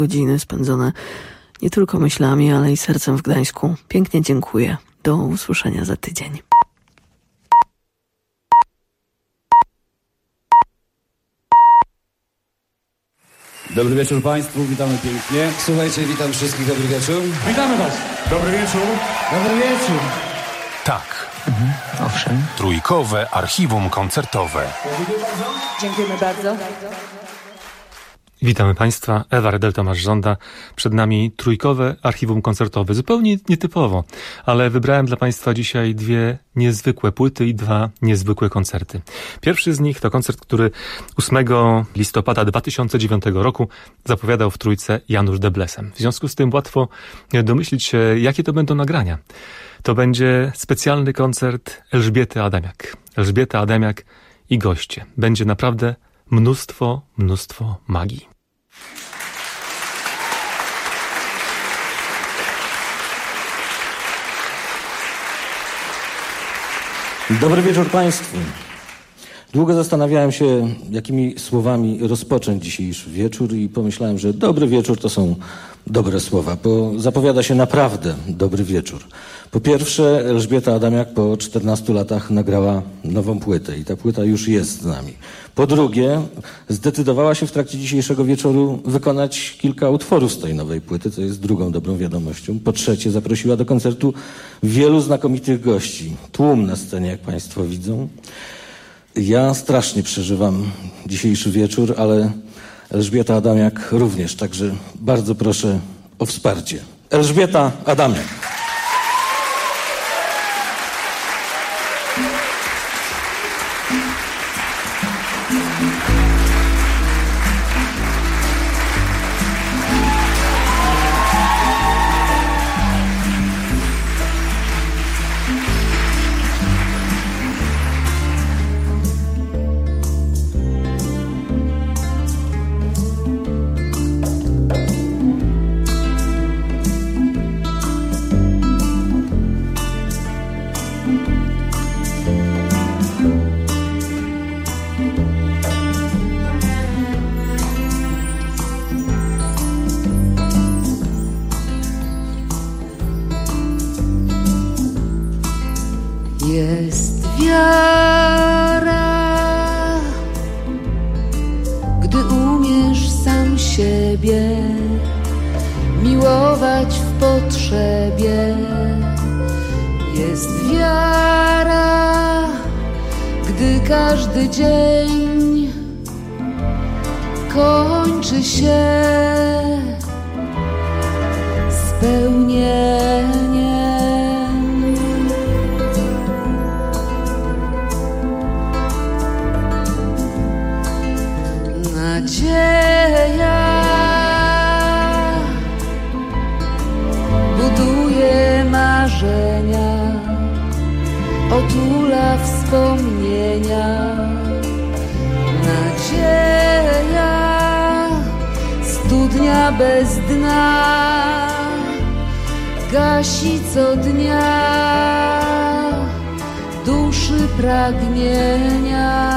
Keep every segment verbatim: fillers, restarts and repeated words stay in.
Godziny spędzone nie tylko myślami, ale i sercem w Gdańsku. Pięknie dziękuję. Do usłyszenia za tydzień. Dobry wieczór Państwu, witamy pięknie. Słuchajcie, witam wszystkich, dobry wieczór. Witamy Was. Dobry wieczór. Dobry wieczór. Tak. Mhm, owszem. Trójkowe archiwum koncertowe. Dziękujemy bardzo. Witamy Państwa, Ewa Redel, Tomasz Żąda. Przed nami trójkowe archiwum koncertowe. Zupełnie nietypowo, ale wybrałem dla Państwa dzisiaj dwie niezwykłe płyty i dwa niezwykłe koncerty. Pierwszy z nich to koncert, który ósmego listopada dwa tysiące dziewiątego roku zapowiadał w Trójce Janusz Deblesem. W związku z tym łatwo domyślić się, jakie to będą nagrania. To będzie specjalny koncert Elżbiety Adamiak. Elżbieta Adamiak i goście. Będzie naprawdę mnóstwo, mnóstwo magii. Dobry wieczór Państwu. Długo zastanawiałem się, jakimi słowami rozpocząć dzisiejszy wieczór i pomyślałem, że dobry wieczór to są dobre słowa, bo zapowiada się naprawdę dobry wieczór. Po pierwsze, Elżbieta Adamiak po czternastu latach nagrała nową płytę i ta płyta już jest z nami. Po drugie, zdecydowała się w trakcie dzisiejszego wieczoru wykonać kilka utworów z tej nowej płyty, co jest drugą dobrą wiadomością. Po trzecie, zaprosiła do koncertu wielu znakomitych gości. Tłum na scenie, jak Państwo widzą. Ja strasznie przeżywam dzisiejszy wieczór, ale Elżbieta Adamiak również, także bardzo proszę o wsparcie. Elżbieta Adamiak. Jest wiara, gdy umiesz sam siebie miłować w potrzebie. Jest wiara, gdy każdy dzień kończy się spełnieniem. Nadzieja buduje marzenia, otula wspomnienia. Nadzieja studnia bez dna, gasi co dnia duszy pragnienia.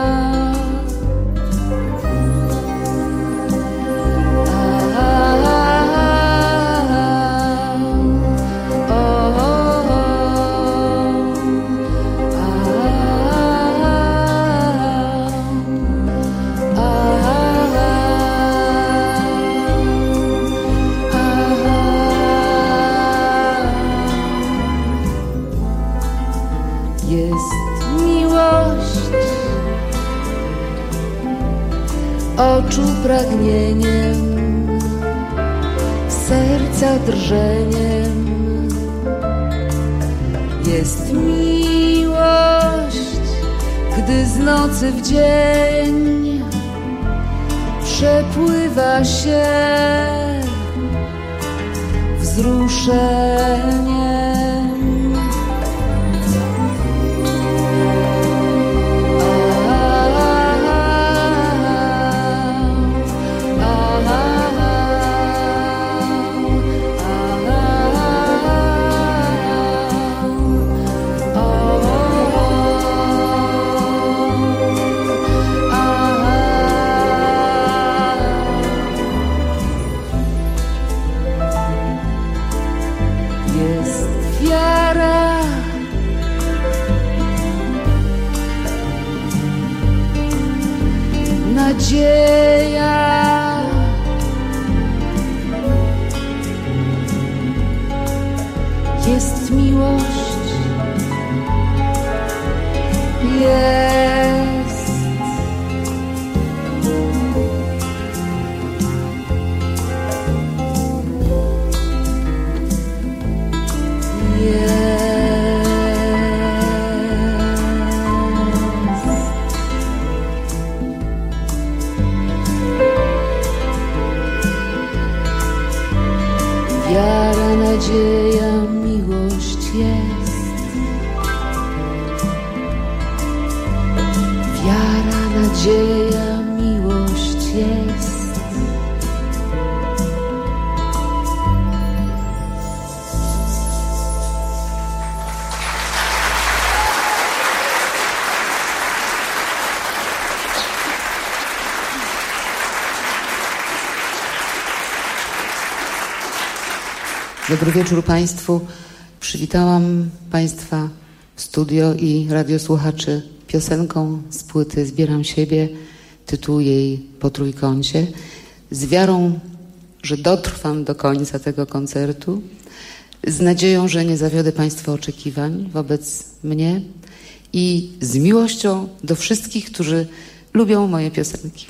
Oczu pragnieniem, serca drżeniem. Jest miłość, gdy z nocy w dzień przepływa się wzruszeniem. jest miłość. Jest. Jest. Wiara, nadzieja, miłość jest. Wiara, nadzieja, miłość jest. Dobry wieczór Państwu. Przywitałam Państwa w studio i radiosłuchaczy piosenką z płyty Zbieram siebie, tytuł jej Po trójkącie, z wiarą, że dotrwam do końca tego koncertu, z nadzieją, że nie zawiodę Państwa oczekiwań wobec mnie i z miłością do wszystkich, którzy lubią moje piosenki.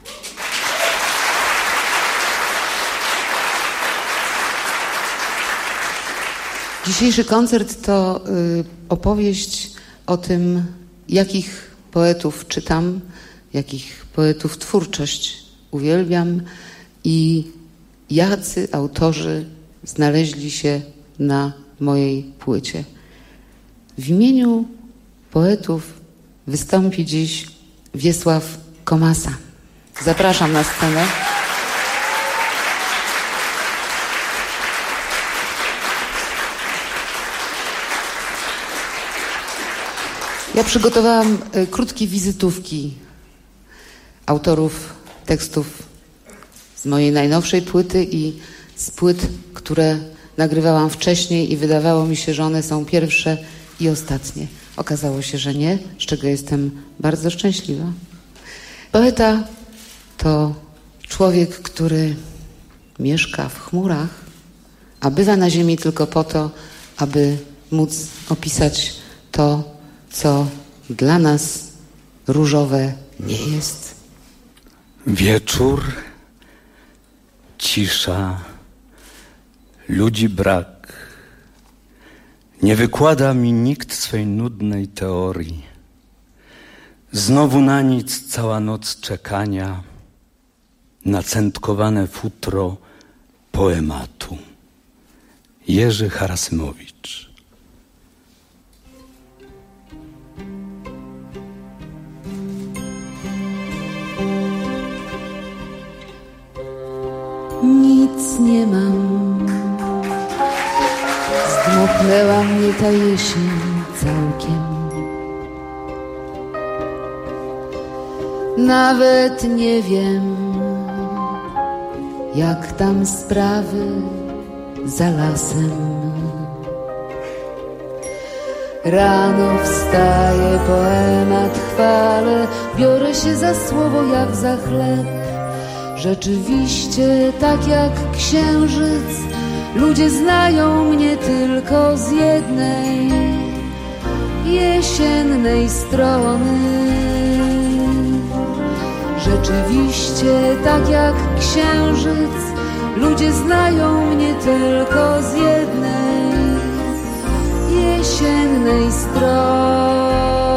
Dzisiejszy koncert to y, opowieść o tym, jakich poetów czytam, jakich poetów twórczość uwielbiam i jacy autorzy znaleźli się na mojej płycie. W imieniu poetów wystąpi dziś Wiesław Komasa. Zapraszam na scenę. Ja przygotowałam y, krótkie wizytówki autorów tekstów z mojej najnowszej płyty i z płyt, które nagrywałam wcześniej i wydawało mi się, że one są pierwsze i ostatnie. Okazało się, że nie, z czego jestem bardzo szczęśliwa. Poeta to człowiek, który mieszka w chmurach, a bywa na ziemi tylko po to, aby móc opisać to, co dla nas różowe nie jest. Wieczór, cisza, ludzi brak. Nie wykłada mi nikt swej nudnej teorii. Znowu na nic cała noc czekania, nacętkowane futro poematu. Jerzy Harasymowicz. Nic nie mam, zdmuchnęła mnie ta jesień całkiem. Nawet nie wiem, jak tam sprawy za lasem. Rano wstaję, poemat chwalę, biorę się za słowo jak za chleb. Rzeczywiście, tak jak księżyc, ludzie znają mnie tylko z jednej jesiennej strony. Rzeczywiście, tak jak księżyc, ludzie znają mnie tylko z jednej jesiennej strony.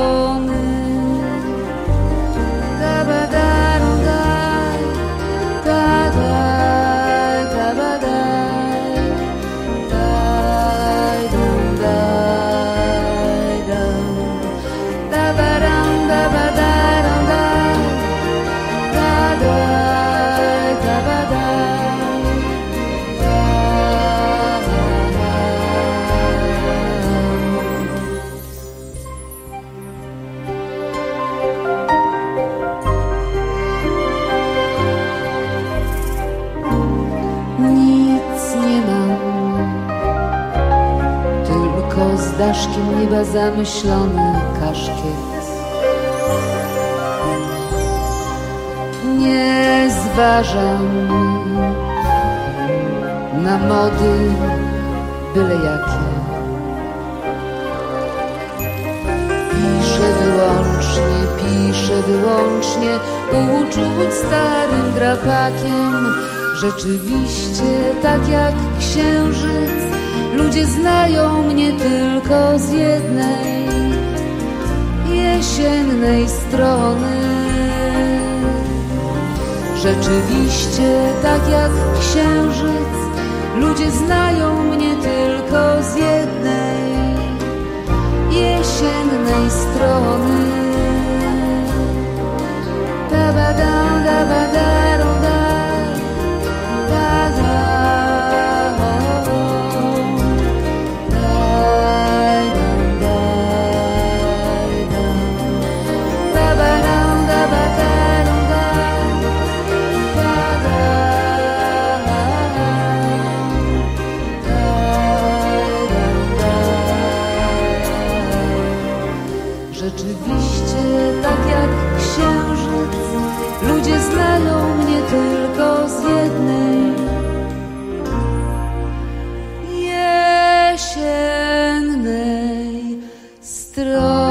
Daszkiem nieba zamyślony kaszkiet. Nie zważam na mody byle jakie. piszę wyłącznie uczuć starym drapakiem. Rzeczywiście tak jak księżyc, ludzie znają mnie tylko z jednej jesiennej strony. Rzeczywiście tak jak księżyc, ludzie znają mnie tylko z jednej jesiennej strony. Da ba da da ba da da da da da ba da ba Rzeczywiście tak jak księżyc, ludzie znają mnie tylko z jednej jesiennej strony.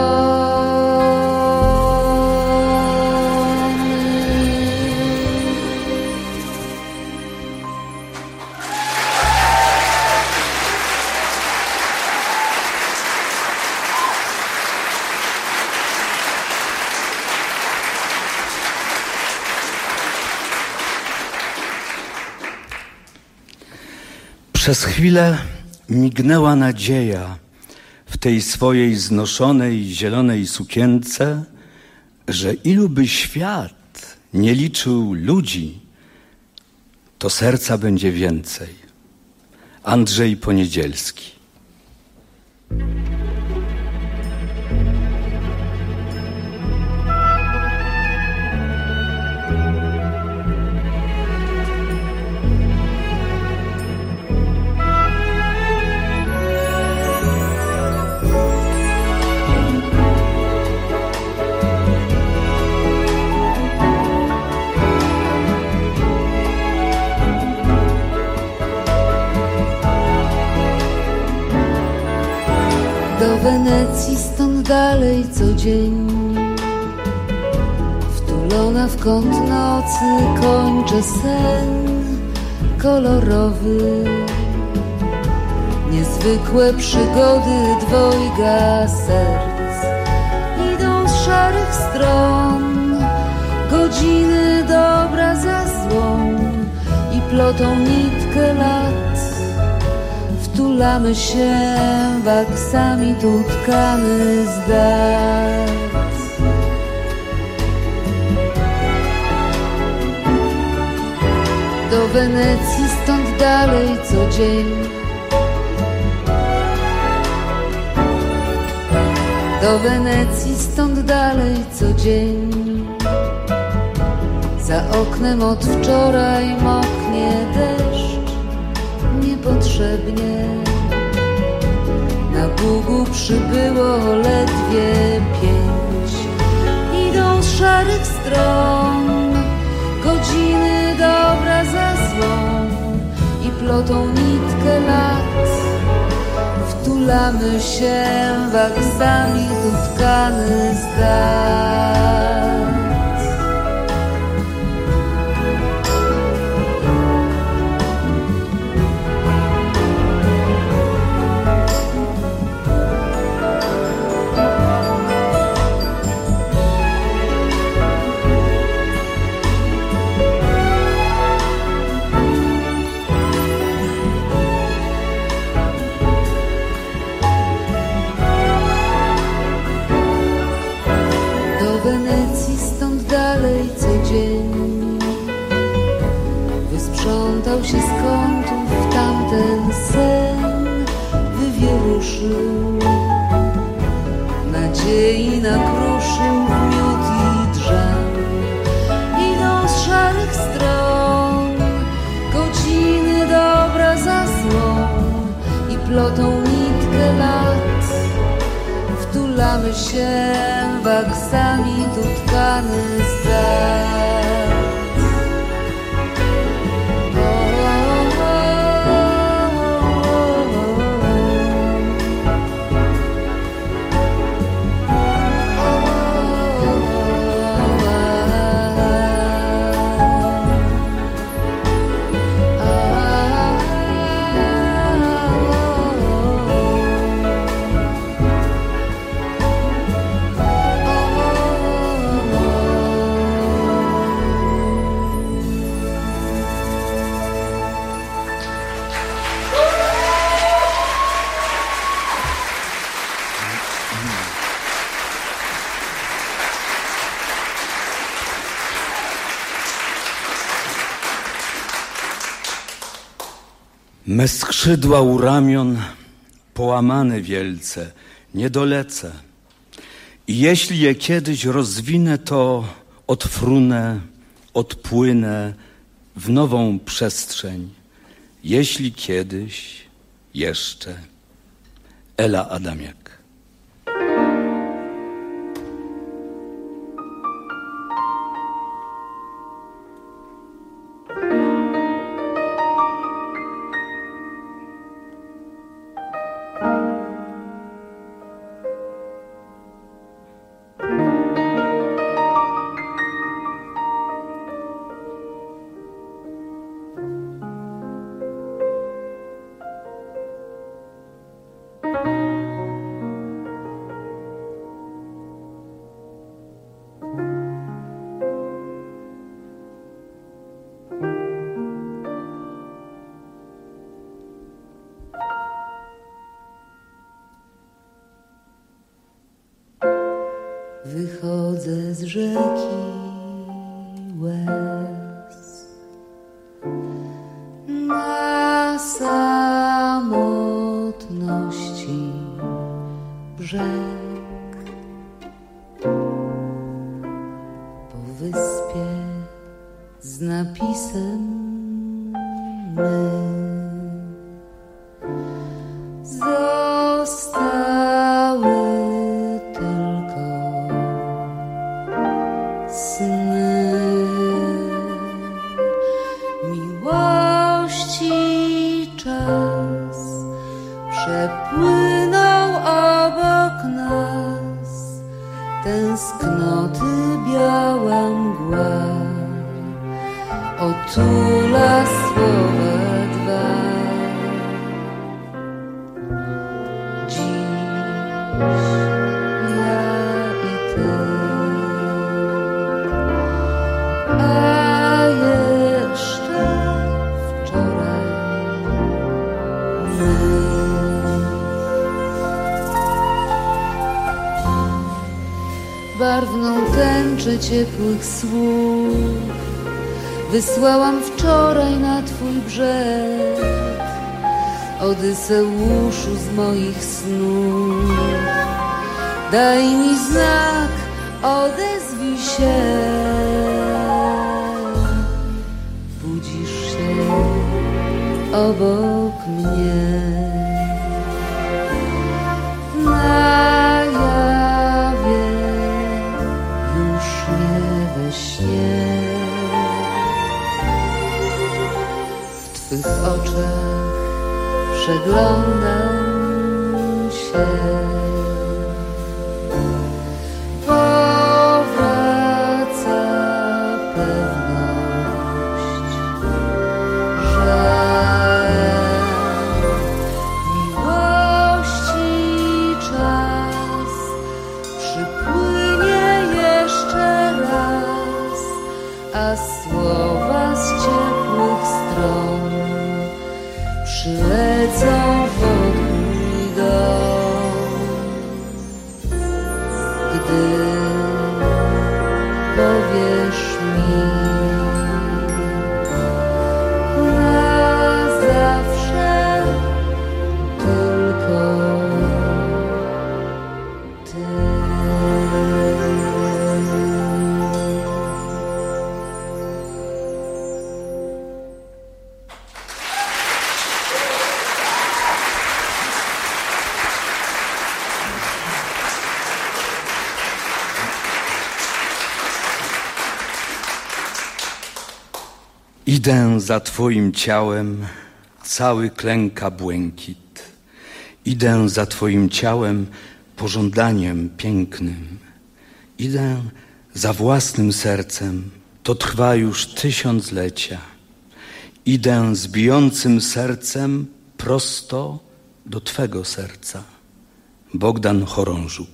Przez chwilę mignęła nadzieja w tej swojej znoszonej zielonej sukience, że iluby świat nie liczył ludzi, to serca będzie więcej. Andrzej Poniedzielski. Do Wenecji stąd dalej co dzień, wtulona w kąt nocy kończę sen kolorowy. Niezwykłe przygody dwojga serc idą z szarych stron, godziny dobra za złą i plotą nitkę lat. Wtulamy się w aksamitu tkany z dat. Do Wenecji stąd dalej co dzień, do Wenecji stąd dalej co dzień. Za oknem od wczoraj moknie deszcz niepotrzebnie. Na Bugu przybyło ledwie pięć. Idą z szarych stron godziny dobra za złą i plotą nitkę lat. Wtulamy się w aksamitu tkany z dat. Wysprzątał się z kątów tamten sen, wywieruszył nadziei, nakruszył w miód i drzem. Idą z szarych stron godziny dobra za złą i plotą nitkę lat. Wtulamy się w aksamitu tkany z dat. Me skrzydła u ramion połamane wielce, nie dolecę. I jeśli je kiedyś rozwinę, to odfrunę, odpłynę w nową przestrzeń. Jeśli kiedyś jeszcze. Ela Adamiak. Wychodzę z rzeki łez na samotności brzeg, po wyspie z napisem my. Zostały tylko sny miłości. Czas przepłynął obok nas, tęsknoty biała mgła otula słowa dwa. Barwną tęczę ciepłych słów wysłałam wczoraj na twój brzeg, Odyseuszu z moich snów. Daj mi znak, odezwij się. Budzisz się obok mnie. Na jawie, już nie we śnie. W twych oczach przeglądam się. Powraca pewność, że miłości czas przypłynie jeszcze raz, a słowa z ciepłych stron przylecą pod mój dom. Gdy powiesz mi na zawsze tylko ty. Idę za twoim ciałem, cały klęka błękit. Idę za twoim ciałem, pożądaniem pięknym. Idę za własnym sercem, to trwa już tysiąclecia. Idę z bijącym sercem prosto do twego serca. Bogdan Chorążuk.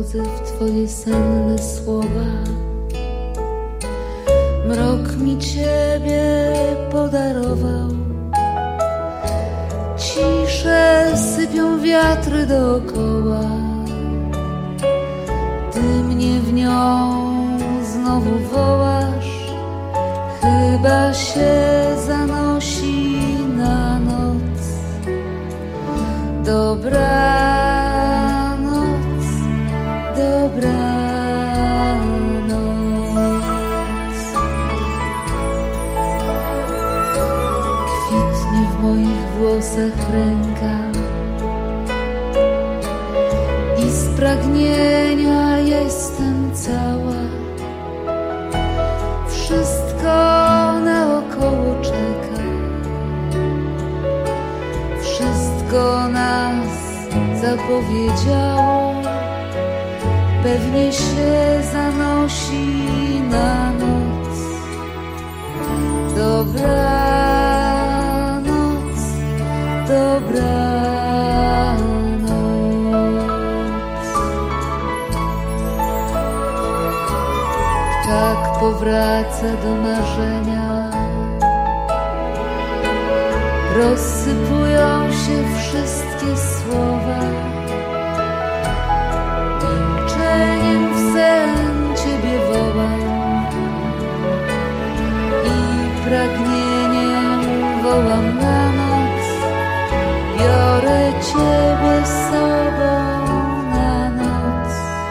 wchodzę w Twoje senne słowa. Mrok mi Ciebie podarował, ciszę sypią wiatry dookoła. Ty mnie w nią znowu wołasz, chyba się zanosi na noc. Dobranoc, dobranoc. Kwitnie w moich włosach ręka i z pragnienia jestem cała. Wszystko naokoło czeka, wszystko nas zapowiedziało. Pewnie się zanosi na noc. Dobranoc, dobranoc. Tak powraca do marzenia, rozsypują się wszystkie słowa. Milczeniem w sen Ciebie wołam i pragnieniem wołam na noc. Biorę Ciebie z sobą na noc.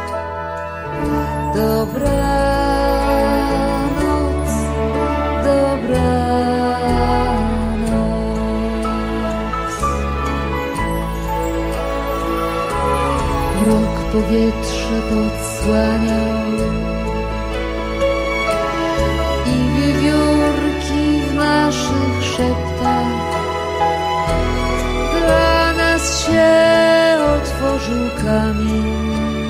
Dobranoc, dobranoc. Mrok powietrze podsłaniał i wiewiórki w naszych szeptach. Dla nas się otworzył kamień,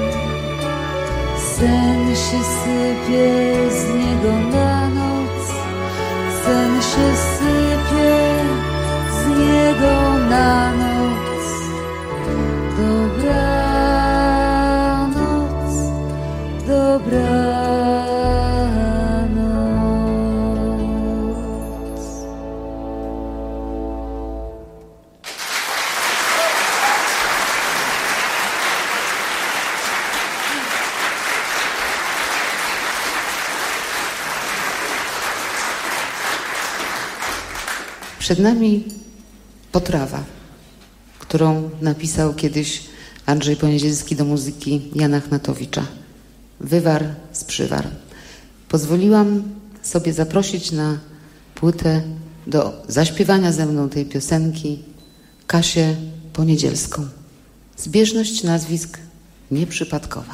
sen się sypie z niego na noc. Sen się sypie z niego na noc. Dobranoc, dobranoc. Przed nami potrawa, którą napisał kiedyś Andrzej Poniedzielski do muzyki Jana Chnatowicza. Wywar z przywar. Pozwoliłam sobie zaprosić na płytę do zaśpiewania ze mną tej piosenki Kasię Poniedzielską. Zbieżność nazwisk nieprzypadkowa.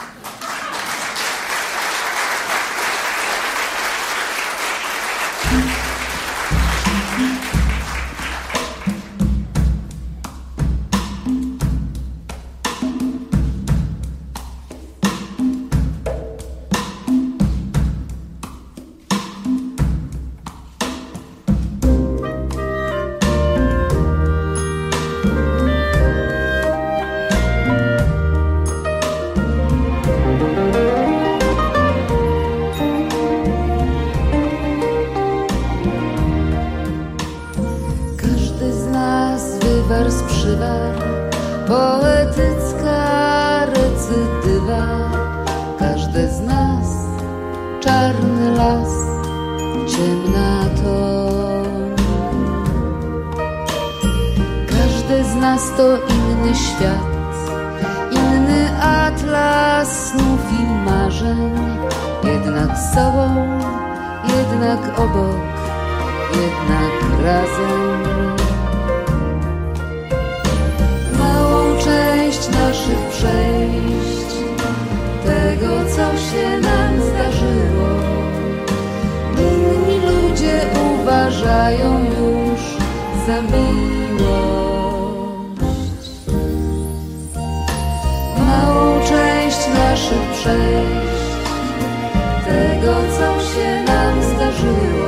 Poetycka recydywa. Każde z nas czarny las, ciemna toń. Każde z nas to inny świat, inny atlas snów i marzeń. Jednak z sobą, jednak obok, jednak razem. Część naszych przejść, tego co się nam zdarzyło, inni ludzie uważają już za miłość. Małą część naszych przejść, tego co się nam zdarzyło,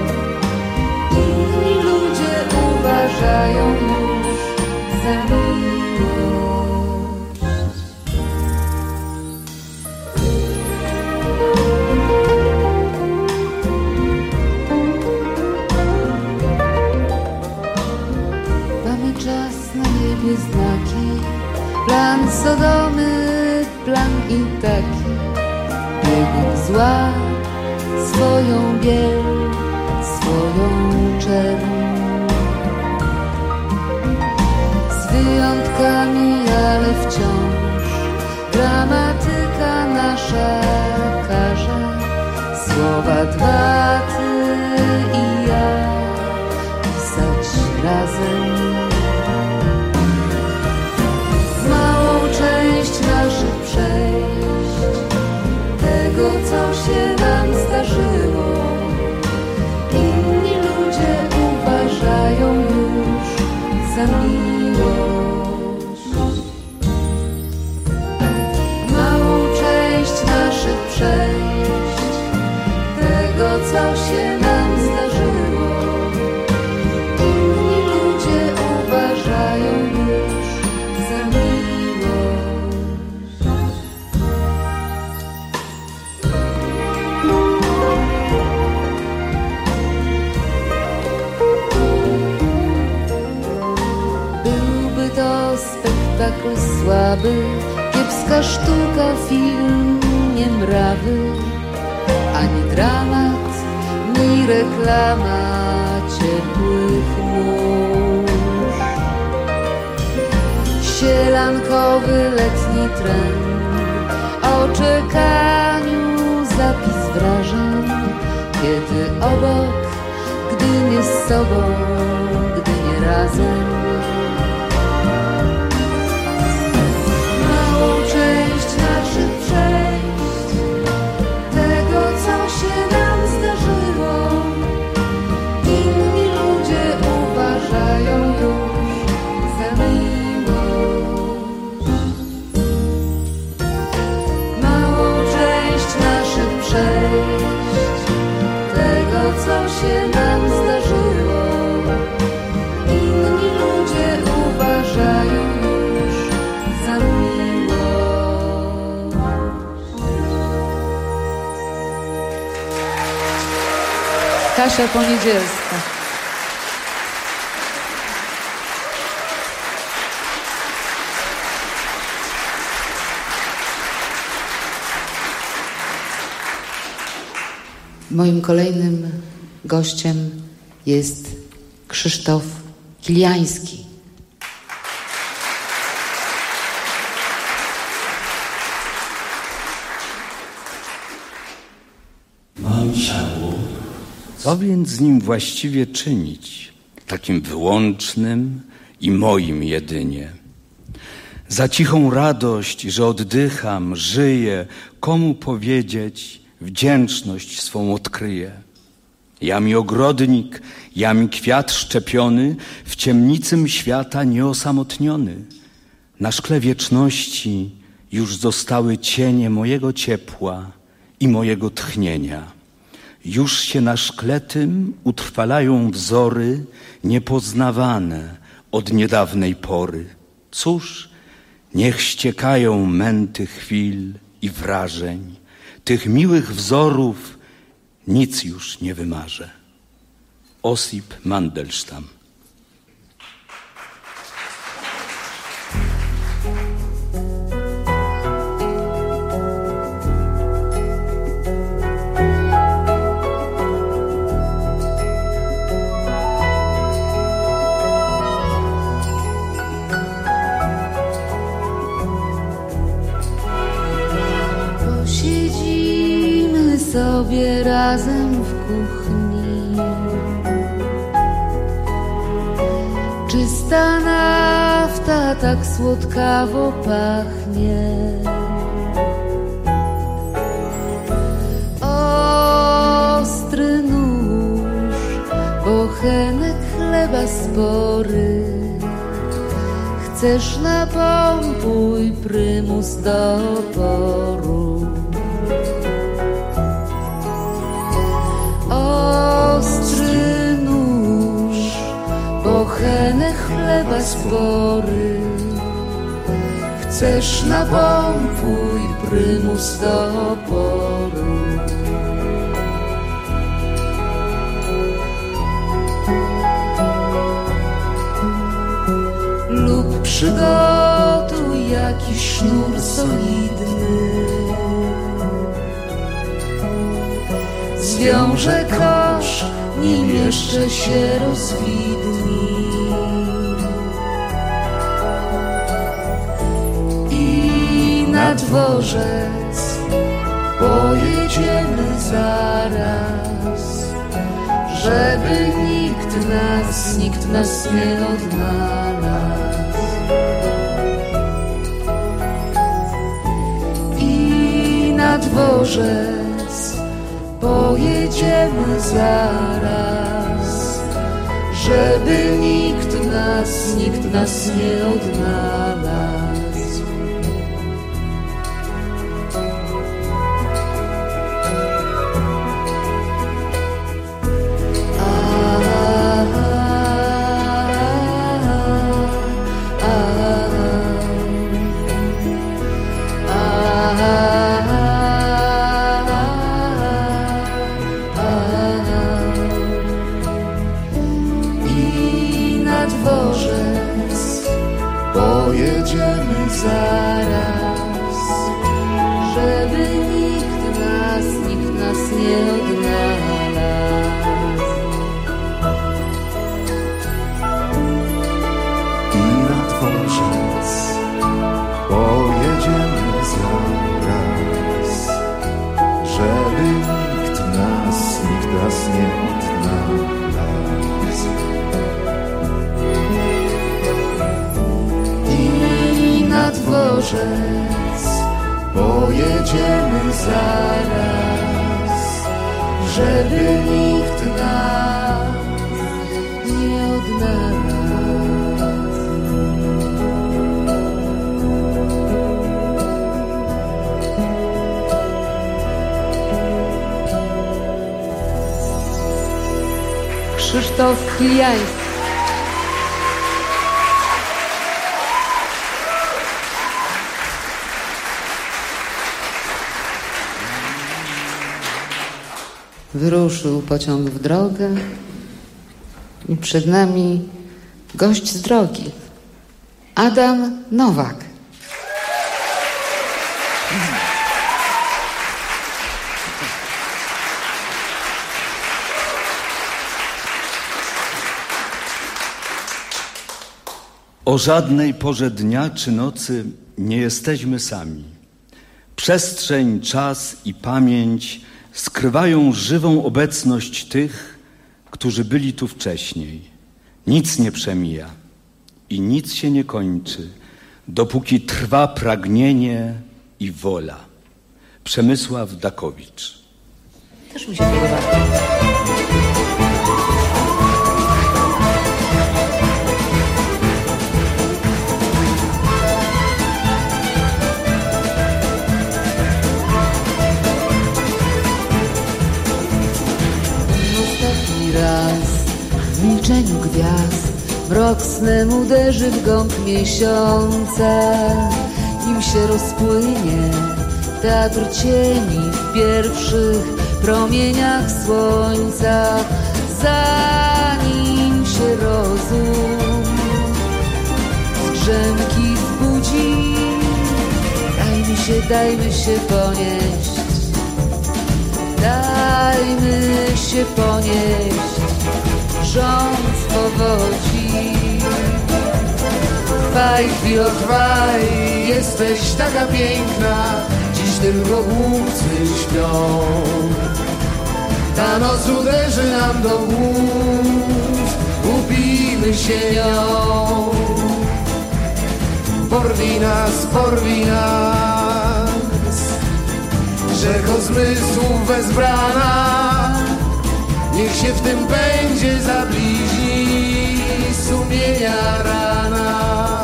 inni ludzie uważają już za miłość. i taki biegun zła, swoją biel, swoją czerń. Z wyjątkami, ale wciąż gramatyka nasza każe słowa dwa, ty i ja pisać razem. Małą część naszych przejść, tego co się nam zdarzyło, inni ludzie uważają już za miłość. Małą część naszych przejść, tego co się nam zdarzyło, inni ludzie uważają już za miłość. Byłby to spektakl słaby, kiepska sztuka, film niemrawy, ani dramat, ni reklama ciepłych mórz. Sielankowy letni trend, o czekaniu zapis wrażeń, kiedy obok, gdy nie z sobą, gdy nie razem. Małą część naszych przejść, tego co się nam zdarzyło, inni ludzie uważają już za miłość. Małą część naszych przejść, tego co się nam zdarzyło, inni ludzie uważają już za miłość. Kasia Poniedzielska. Moim kolejnym gościem jest Krzysztof Kiliański. Mam ciało. Co więc z nim właściwie czynić, takim wyłącznym i moim jedynie? Za cichą radość, że oddycham, żyję, komu powiedzieć, wdzięczność swą odkryję. Ja mi ogrodnik, ja mi kwiat szczepiony, w ciemnicym świata nieosamotniony. Na szkle wieczności już zostały cienie mojego ciepła i mojego tchnienia. Już się na szkle tym utrwalają wzory niepoznawane od niedawnej pory. Cóż, niech ściekają męty chwil i wrażeń. Tych miłych wzorów nic już nie wymarzę. Osip Mandelstam. Sobie razem w kuchni, czysta nafta tak słodkawo pachnie. Ostry nóż, bochenek chleba spory, chcesz napompuj prymus do oporu. Ostry nóż, bochenek chleba spory, chcesz napompuj prymus do oporu. Lub przygotuj jakiś sznur solidny, rozwiąże kosz, nim jeszcze się rozwidni. I na dworzec pojedziemy zaraz, żeby nikt nas, nikt nas nie odnalazł. I na dworzec pojedziemy zaraz, żeby nikt nas, nikt nas nie odnalazł. Pojedziemy zaraz, żeby nikt nas, nikt nas nie odnalazł. I na dworzec pojedziemy zaraz, żeby nikt nas, nikt nas nie odnalazł. Na dworzec pojedziemy zaraz, żeby nikt nas nie odnalazł. Krzysztof Kiliański. Wyruszył pociąg w drogę i przed nami gość z drogi, Adam Nowak. O żadnej porze dnia czy nocy nie jesteśmy sami. Przestrzeń, czas i pamięć skrywają żywą obecność tych, którzy byli tu wcześniej. Nic nie przemija i nic się nie kończy, dopóki trwa pragnienie i wola. Przemysław Dakowicz. Też mi się podoba. Raz w milczeniu gwiazd mrok snem uderzy w gąb miesiąca, nim się rozpłynie teatr cieni w pierwszych promieniach słońca, zanim się rozum z drzemki zbudzi. Dajmy się, dajmy się ponieść, dajmy się ponieść rząd z powodzi. Trwaj, chwilo, trwaj, jesteś taka piękna, dziś tylko głupcy śpią. Ta noc uderzy nam do głów, upijmy się nią. Porwij nas, porwij nas, rzeko zmysłów wezbrana, niech się w tym pędzie zabliźni sumienia rana.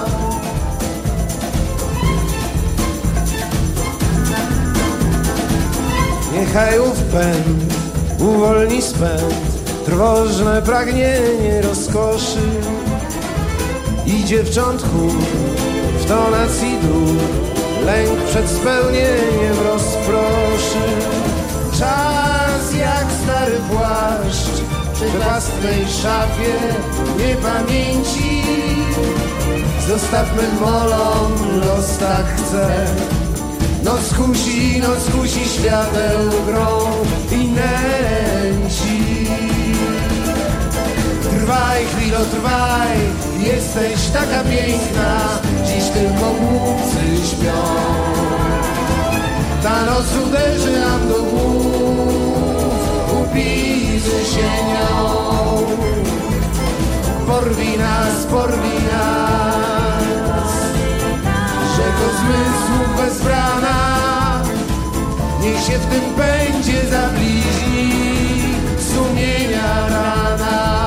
Niechaj ów pęd uwolni spęd, trwożne pragnienie rozkoszy i dziewczątku w tonacji dróg lęk przed spełnieniem rozproszy. Czas jak stary płaszcz przy własnej szafie niepamięci. Zostawmy molom, los tak chce. Noc kusi, noc kusi świateł grą i nęci. Trwaj, chwilo, trwaj, jesteś taka piękna, dziś tylko głupcy śpią. Ta noc uderzy nam do głów, upijmy się nią. Porwij nas, porwij nas, rzeko zmysłów wezbrana, niech się w tym pędzie zabliźni sumienia rana.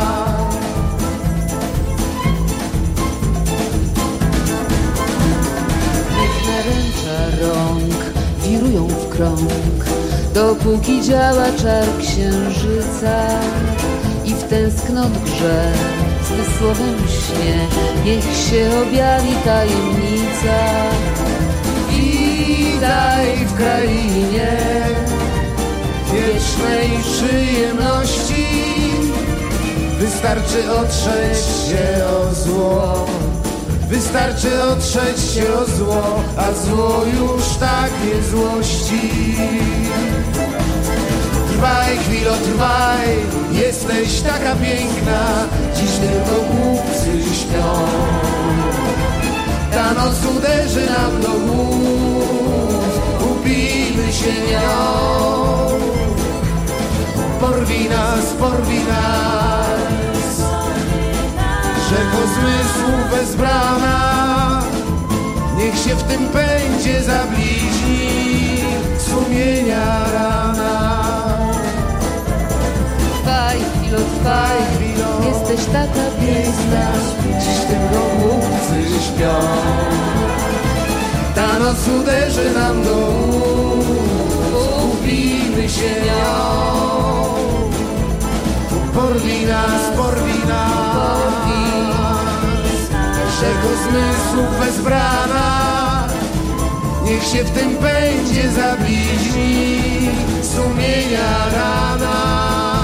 Niech naręcza rąk wirują w krąg, dopóki działa czar księżyca i w tęsknot grze zmysłowym śnie niech się objawi tajemnica. Witaj w krainie wiecznej przyjemności, wystarczy otrzeć się o zło, wystarczy otrzeć się o zło, a zło już tak nie złości. Trwaj, chwilo, trwaj, jesteś taka piękna, dziś tylko głupcy śpią. Ta noc uderzy nam do głów, upijmy się nią. Porwij nas, porwij nas, rzeko zmysłów wezbrana, niech się w tym pędzie zabliźni sumienia rana. Trwaj, chwilo, trwaj, jesteś taka piękna, dziś tylko głupcy śpią. Ta noc uderzy nam do głów, upijmy się nią. Porwij nas, porwij nas, rzeko zmysłów wezbrana, niech się w tym pędzie zabliźni sumienia rana.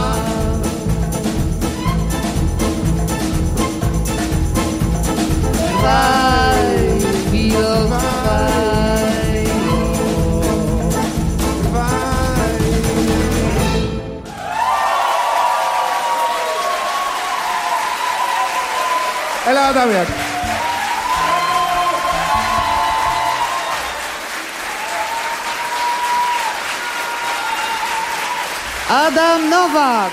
trwaj, chwilo, trwaj. Ela Adamiak. Adam Nowak.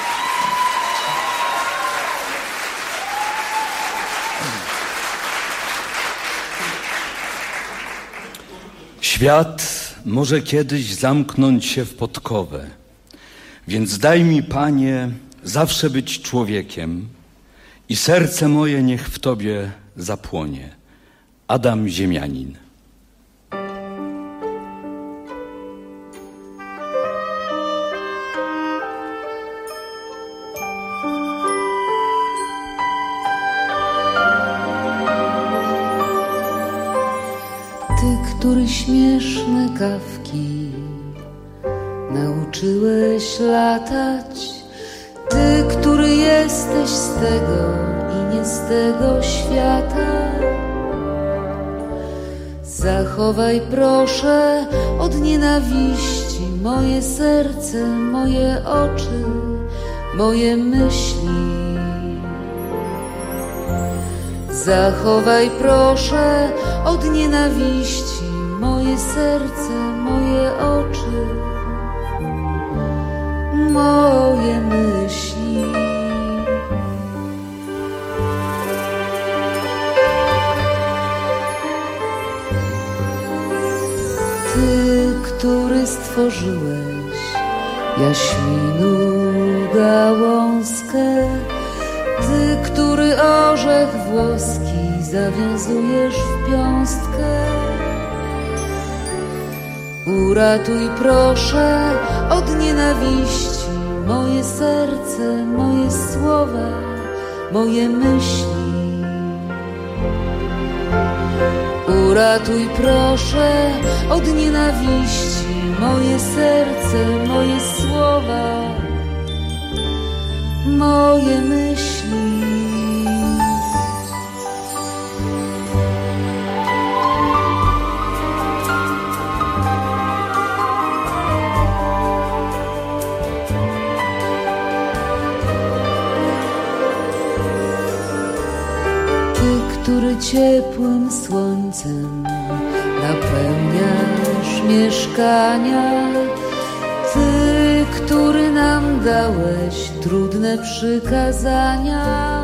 Świat może kiedyś zamknąć się w podkowę, więc daj mi, Panie, zawsze być człowiekiem i serce moje niech w Tobie zapłonie. Adam Ziemianin. Który śmieszne kawki nauczyłeś latać, ty, który jesteś z tego i nie z tego świata. Zachowaj proszę od nienawiści moje serce, moje oczy, moje myśli. Zachowaj proszę od nienawiści moje serce, moje oczy, moje myśli. Ty, który stworzyłeś jaśminu gałązkę, ty, który orzech włoski zawiązujesz w piąstkę. Uratuj proszę od nienawiści moje serce, moje słowa, moje myśli. Uratuj proszę od nienawiści moje serce, moje słowa, moje myśli. ciepłym słońcem napełniasz mieszkania. Ty, który nam dałeś trudne przykazania.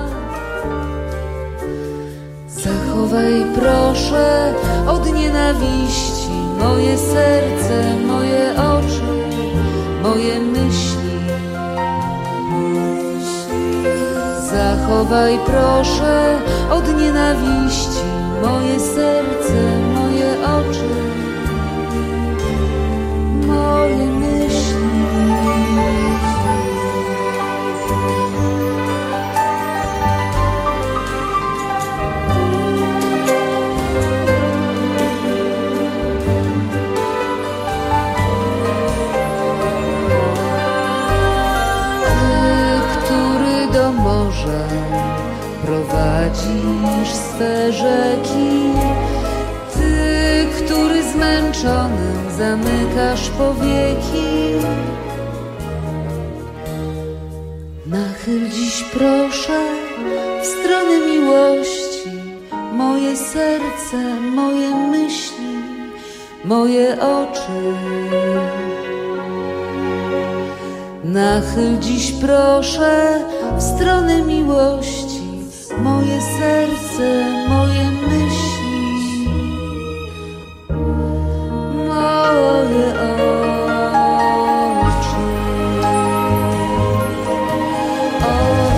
Zachowaj proszę od nienawiści moje serce, moje oczy, moje myśli. Zachowaj proszę od nienawiści moje serce, moje oczy, moje myśli. Prowadzisz swe rzeki, Ty, który zmęczonym zamykasz powieki. Nachyl dziś proszę w stronę miłości moje serce, moje myśli, moje oczy. Nachyl dziś proszę w stronę miłości moje serce, moje myśli, moje oczy. O,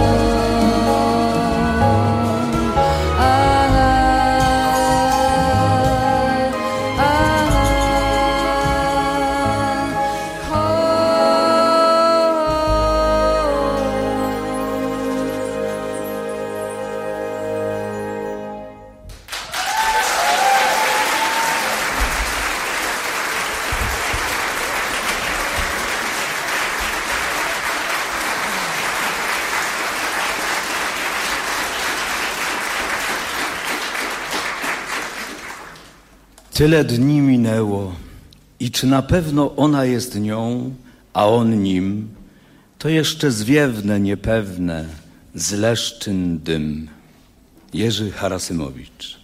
a, a, Tyle dni minęło i czy na pewno ona jest nią, a on nim, to jeszcze zwiewne, niepewne, z Leszczyn dym. Jerzy Harasymowicz.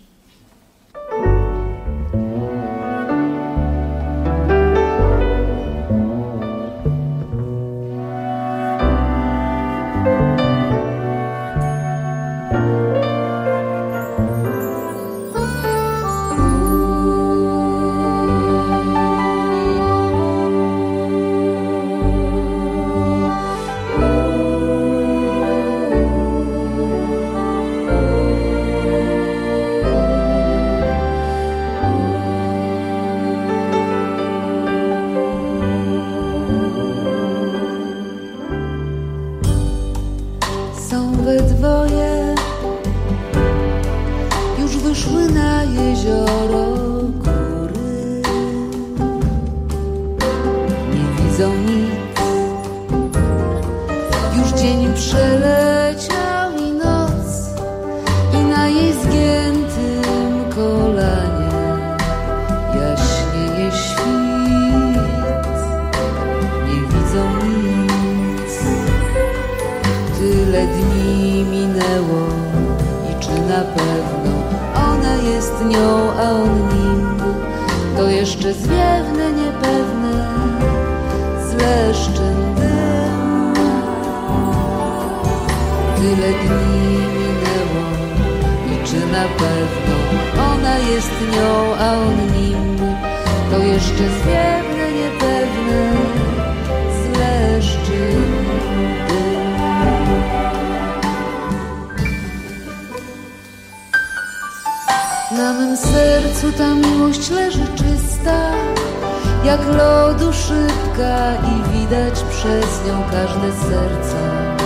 Na mym sercu ta miłość leży czysta, jak lodu szybka i widać przez nią każde serce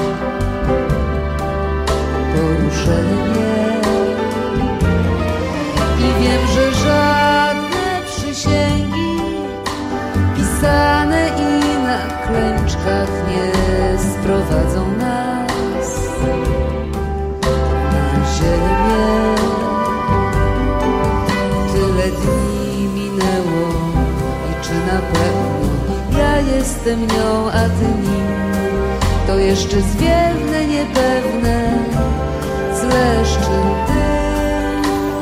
poruszenie. I wiem, że żadne przysięgi pisane i na klęczkach nie sprowadzą nas na ziemię. Tyle dni minęło i czy na pewno ja jestem nią, a ty nim? To jeszcze zwiewne, niepewne, z Leszczyn dym.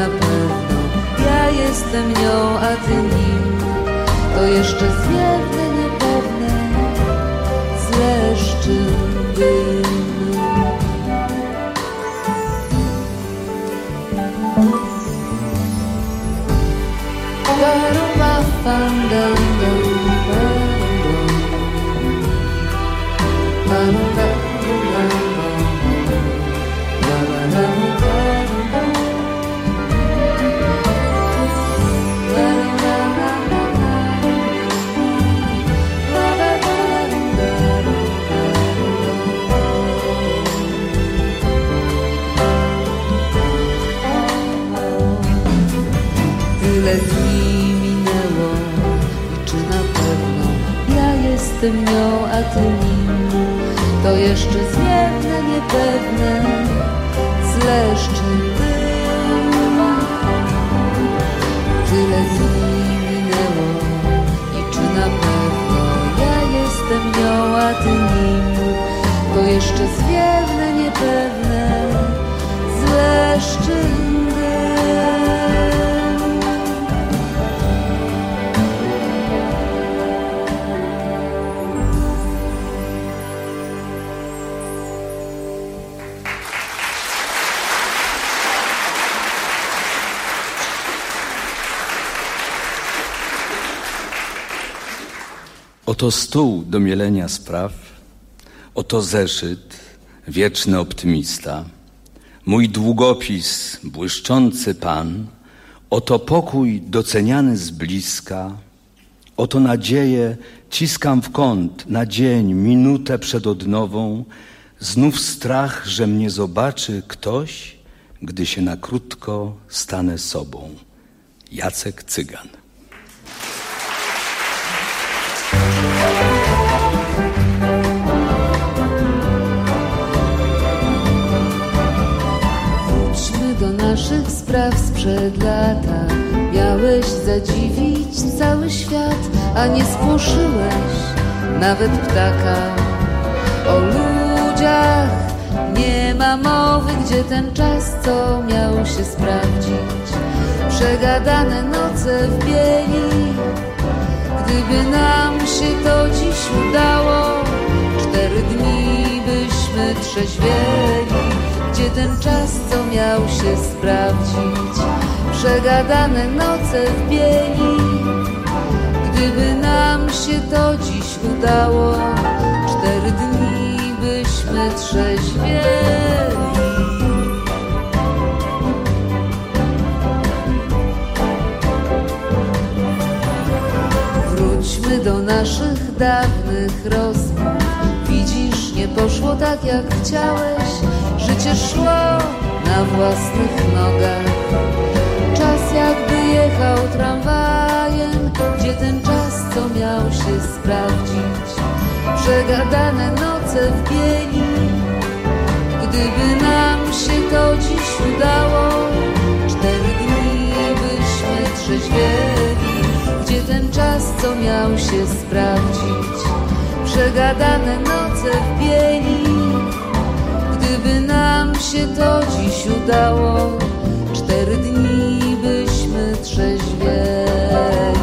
pewno ja jestem nią, a ty nim. To jeszcze zwiewne, niepewne, zle z czym bym. Tyle dni minęło i czy na pewno ja jestem nią, a ty nim. To jeszcze zwiewne, niepewne, zle z czym był. Tyle dni minęło i czy na pewno ja jestem nią, a ty nim. To jeszcze zwiewne, niepewne, zle z czym był. Oto stół do mielenia spraw, oto zeszyt, wieczny optymista, mój długopis, błyszczący pan, oto pokój doceniany z bliska, oto nadzieję ciskam w kąt na dzień, minutę przed odnową, znów strach, że mnie zobaczy ktoś, gdy się na krótko stanę sobą. Jacek Cygan. Wróćmy do naszych spraw sprzed lata. Miałeś zadziwić cały świat, a nie spłoszyłeś nawet ptaka. O ludziach nie ma mowy, gdzie ten czas, co miał się sprawdzić. Przegadane noce w bieli. Gdyby nam się to dziś udało, cztery dni byśmy trzeźwieli. Gdzie ten czas, co miał się sprawdzić? Przegadane noce w bieli. Gdyby nam się to dziś udało, cztery dni byśmy trzeźwieli. Wróćmy do naszych dawnych rozmów. Widzisz, nie poszło tak jak chciałeś. Życie szło na własnych nogach. Czas jakby jechał tramwajem. Gdzie ten czas, co miał się sprawdzić? Przegadane noce w bieli. Gdyby nam się to dziś udało, cztery dni byśmy trzeźwieli. Gdzie ten czas, co miał się sprawdzić? Przegadane noce w bieli. Gdyby nam się to dziś udało, cztery dni byśmy trzeźwieli.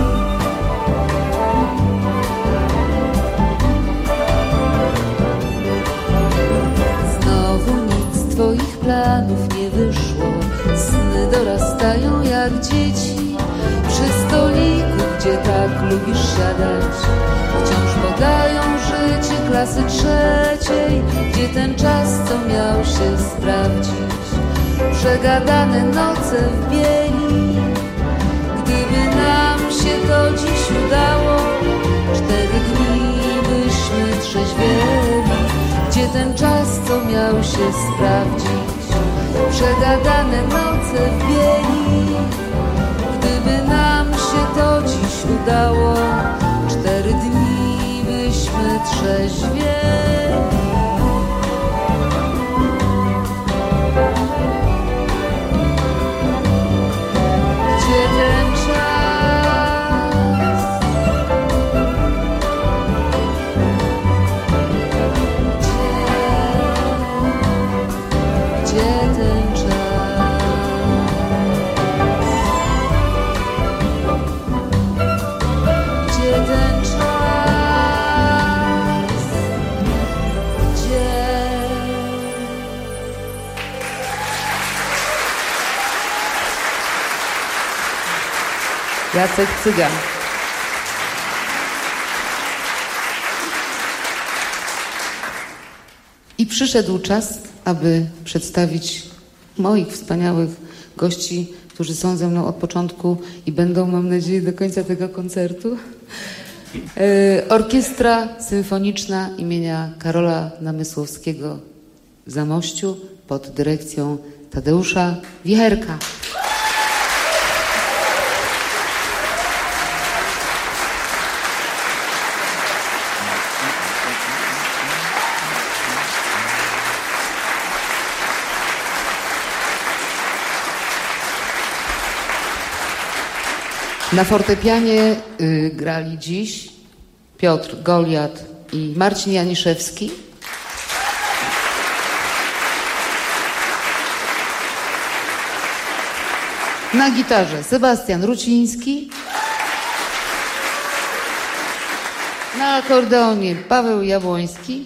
Znowu nic z twoich planów nie wyszło. Sny dorastają jak dzieci przy stoliku, gdzie tak lubisz siadać. Wciąż podają życie klasy trzeciej. Gdzie ten czas, co miał się sprawdzić? Przegadane noce w bieli. Gdyby nam się to dziś udało, cztery dni byśmy trzeźwieli. Gdzie ten czas, co miał się sprawdzić? Przegadane noce w bieli. Gdyby nam się to dziś udało, cztery dni byśmy trzeźwieli. Gdzie ten czas? Gdzie, gdzie ten czas? Jacek Cygan. I przyszedł czas, aby przedstawić moich wspaniałych gości, którzy są ze mną od początku i będą, mam nadzieję, do końca tego koncertu. Orkiestra Symfoniczna imienia Karola Namysłowskiego w Zamościu pod dyrekcją Tadeusza Wicherka. Na fortepianie y, grali dziś Piotr Goliat i Marcin Janiszewski. Na gitarze Sebastian Ruciński. Na akordeonie Paweł Jabłoński.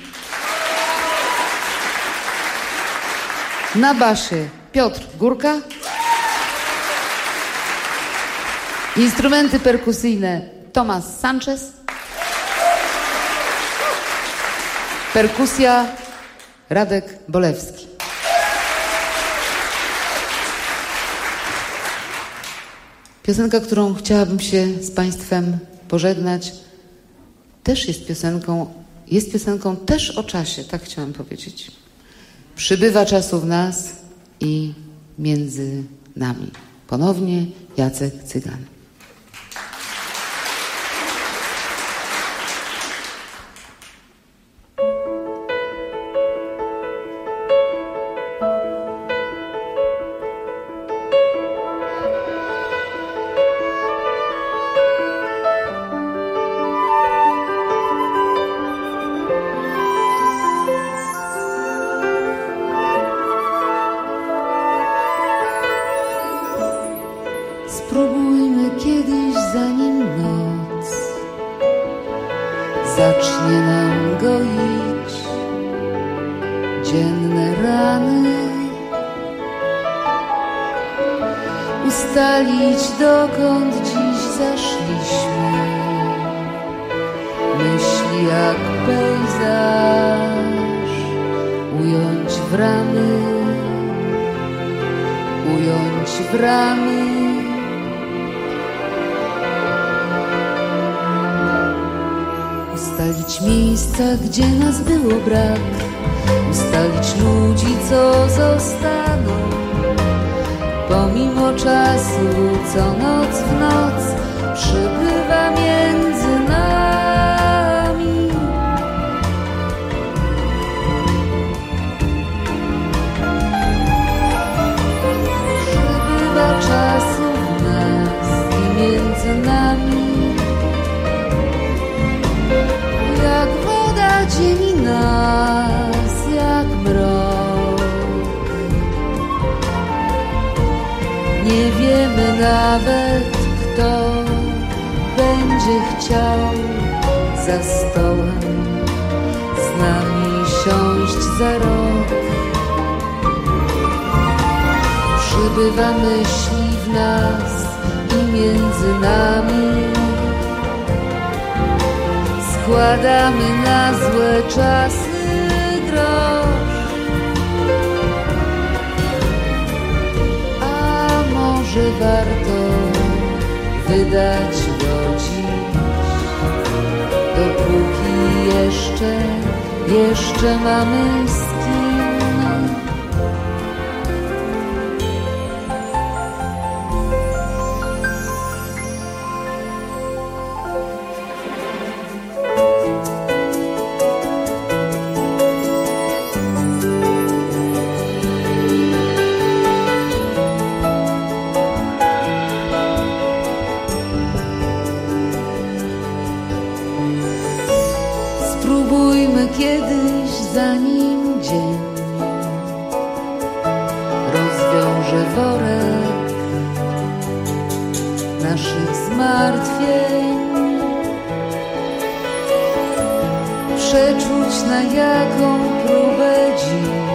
Na basie Piotr Górka. Instrumenty perkusyjne Tomasz Sanchez. Perkusja Radek Bolewski. Piosenka, którą chciałabym się z Państwem pożegnać, też jest piosenką, jest piosenką też o czasie, tak chciałam powiedzieć. Przybywa czasu w nas i między nami. Ponownie Jacek Cygan. Spróbujmy kiedyś, zanim noc zacznie nam goić dzienne rany, ustalić, dokąd dziś zaszliśmy, myśli jak pejzaż ująć w ramy, ująć w ramy. Ustalić miejsca, gdzie nas było brak, ustalić ludzi, co zostaną, pomimo czasu, co noc w noc przybywa między nami. Przybywa czasu w nas i między nami. Jak woda dzieli nas, jak mrok. Nie wiemy nawet, kto będzie chciał za stołem z nami siąść za rok. Przybywa myśli w nas i między nami. Składamy na złe czasy grosz. A może warto wydać go dziś, dopóki jeszcze, jeszcze mamy z kim. Spróbujmy kiedyś, zanim dzień rozwiąże worek naszych zmartwień, przeczuć, na jaką próbę dziś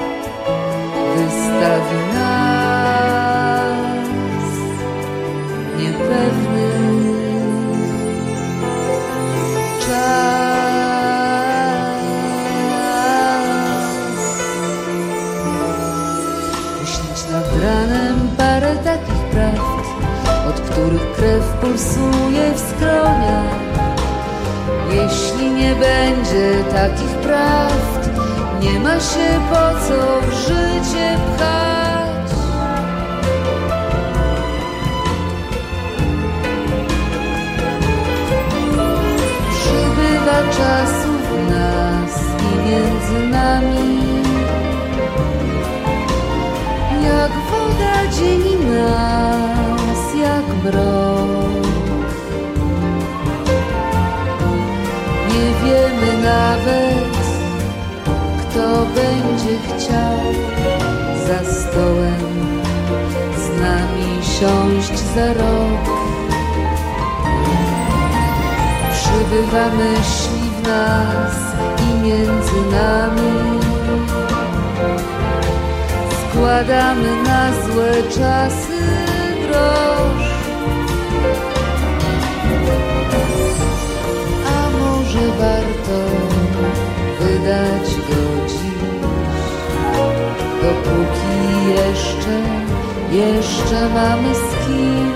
wystawi nas pulsuje w skroniach. Jeśli nie będzie takich prawd, nie ma się po co w życie pchać. Przybywa czasu w nas i między nami, jak woda dzieli nas, jak mrok. Nie wiemy nawet, kto będzie chciał za stołem z nami siąść za rok. Przybywa myśli w nas i między nami, składamy na złe czasy grosz. A może warto wydać go dziś, dopóki jeszcze, jeszcze mamy z kim.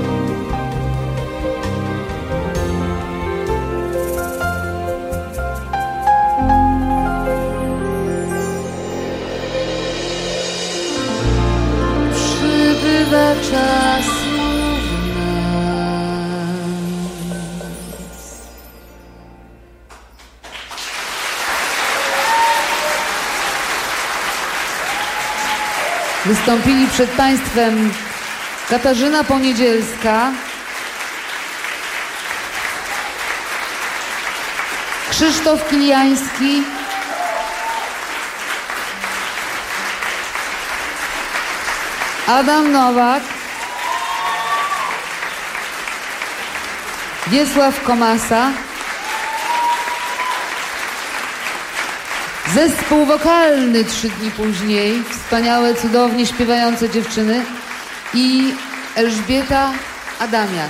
Przybywa czasu w nas. Wystąpili przed Państwem Katarzyna Poniedzielska, Krzysztof Kiliański, Adam Nowak, Wiesław Komasa, zespół wokalny trzy dni później, wspaniałe, cudownie śpiewające dziewczyny i Elżbieta Adamiak.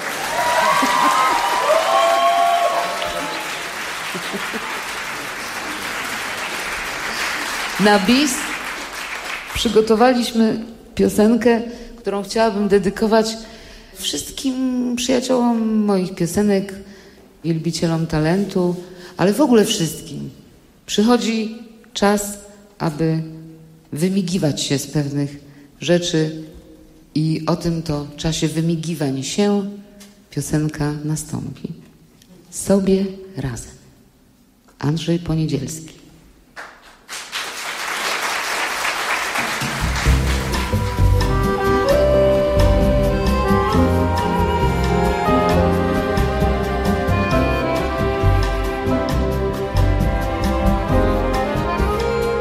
Na bis przygotowaliśmy piosenkę, którą chciałabym dedykować wszystkim przyjaciołom moich piosenek, wielbicielom talentu, ale w ogóle wszystkim. Przychodzi czas, aby wymigiwać się z pewnych rzeczy i o tym to czasie wymigiwań się piosenka nastąpi. Sobie razem. Andrzej Poniedzielski.